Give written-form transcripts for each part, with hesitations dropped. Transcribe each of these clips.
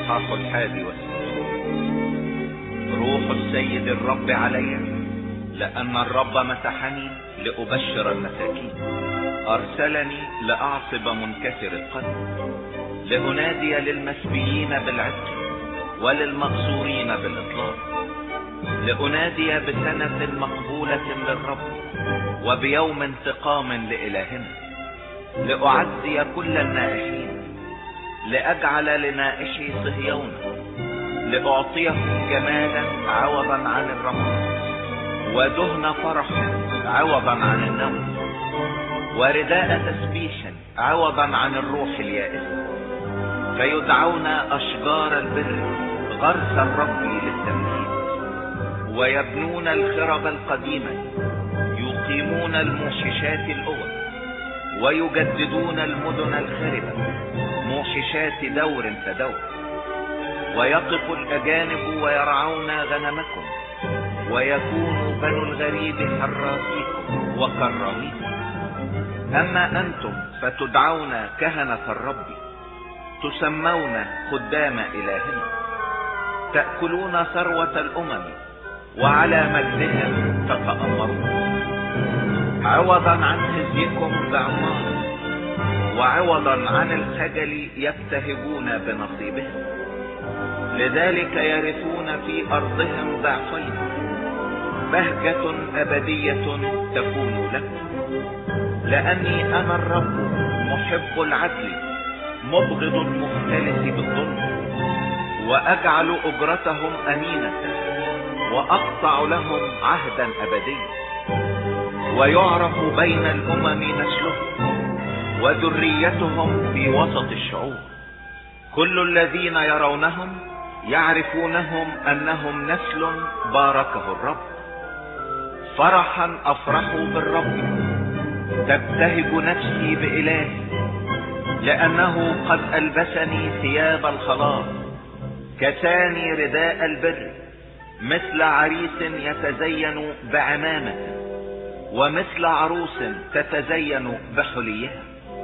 الإصحاح 61. روح السيد الرب علي، لأن الرب مسحني لأبشر المساكين، أرسلني لأعصب منكسر القلب، لأنادي للمسبيين بالعتق وللمقصورين بالإطلاق، لأنادي بسنة مقبولة للرب وبيوم انتقام لإلهنا، لأعزي كل النائحين، لأجعل لنائحي صهيون، لأعطيهم جمالا عوضا عن الرماد، ودهن فرح عوضا عن النوم، ورداء تسبيح عوضا عن الروح اليائس، فيدعون أشجار البر غرس الرب للتمجيد، ويبنون الخرب القديمة، يقيمون الموحشات الأول، ويجددون المدن الخربة موحشات دور فدور، ويقف الأجانب ويرعون غنمكم، ويكون بنو الغريب حراسيكم وكراميكم. أما أنتم فتدعون كهنة الرب، تسمون خدام إلهنا، تأكلون ثروة الأمم وعلى مجدهم تتأمرون، عوضا عن خزيكم ضعفان، وعوضا عن الخجل يبتهجون بنصيبهم، لذلك يرثون في أرضهم ضعفين، بهجة أبدية تكون لكم، لأني أنا الرب محب العدل مبغض المختلس بالظلم، وأجعل أجرتهم أمينة، وأقطع لهم عهدا أبديا، ويعرف بين الأمم نسلهم وذريتهم في وسط الشعوب، كل الذين يرونهم يعرفونهم أنهم نسل باركه الرب. فرحا أفرح بالرب، تبتهج نفسي بإلهي، لأنه قد ألبسني ثياب الخلاص، كساني رداء البر، مثل عريس يتزين بعمامة، ومثل عروس تتزين بحليها،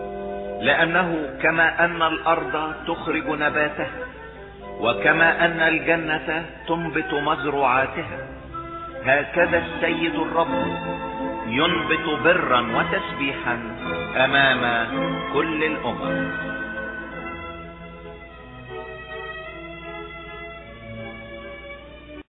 لأنه كما أن الأرض تخرج نباتها، وكما أن الجنة تنبت مزروعاتها، هكذا السيد الرب ينبت برا وتسبيحا أمام كل الأمم.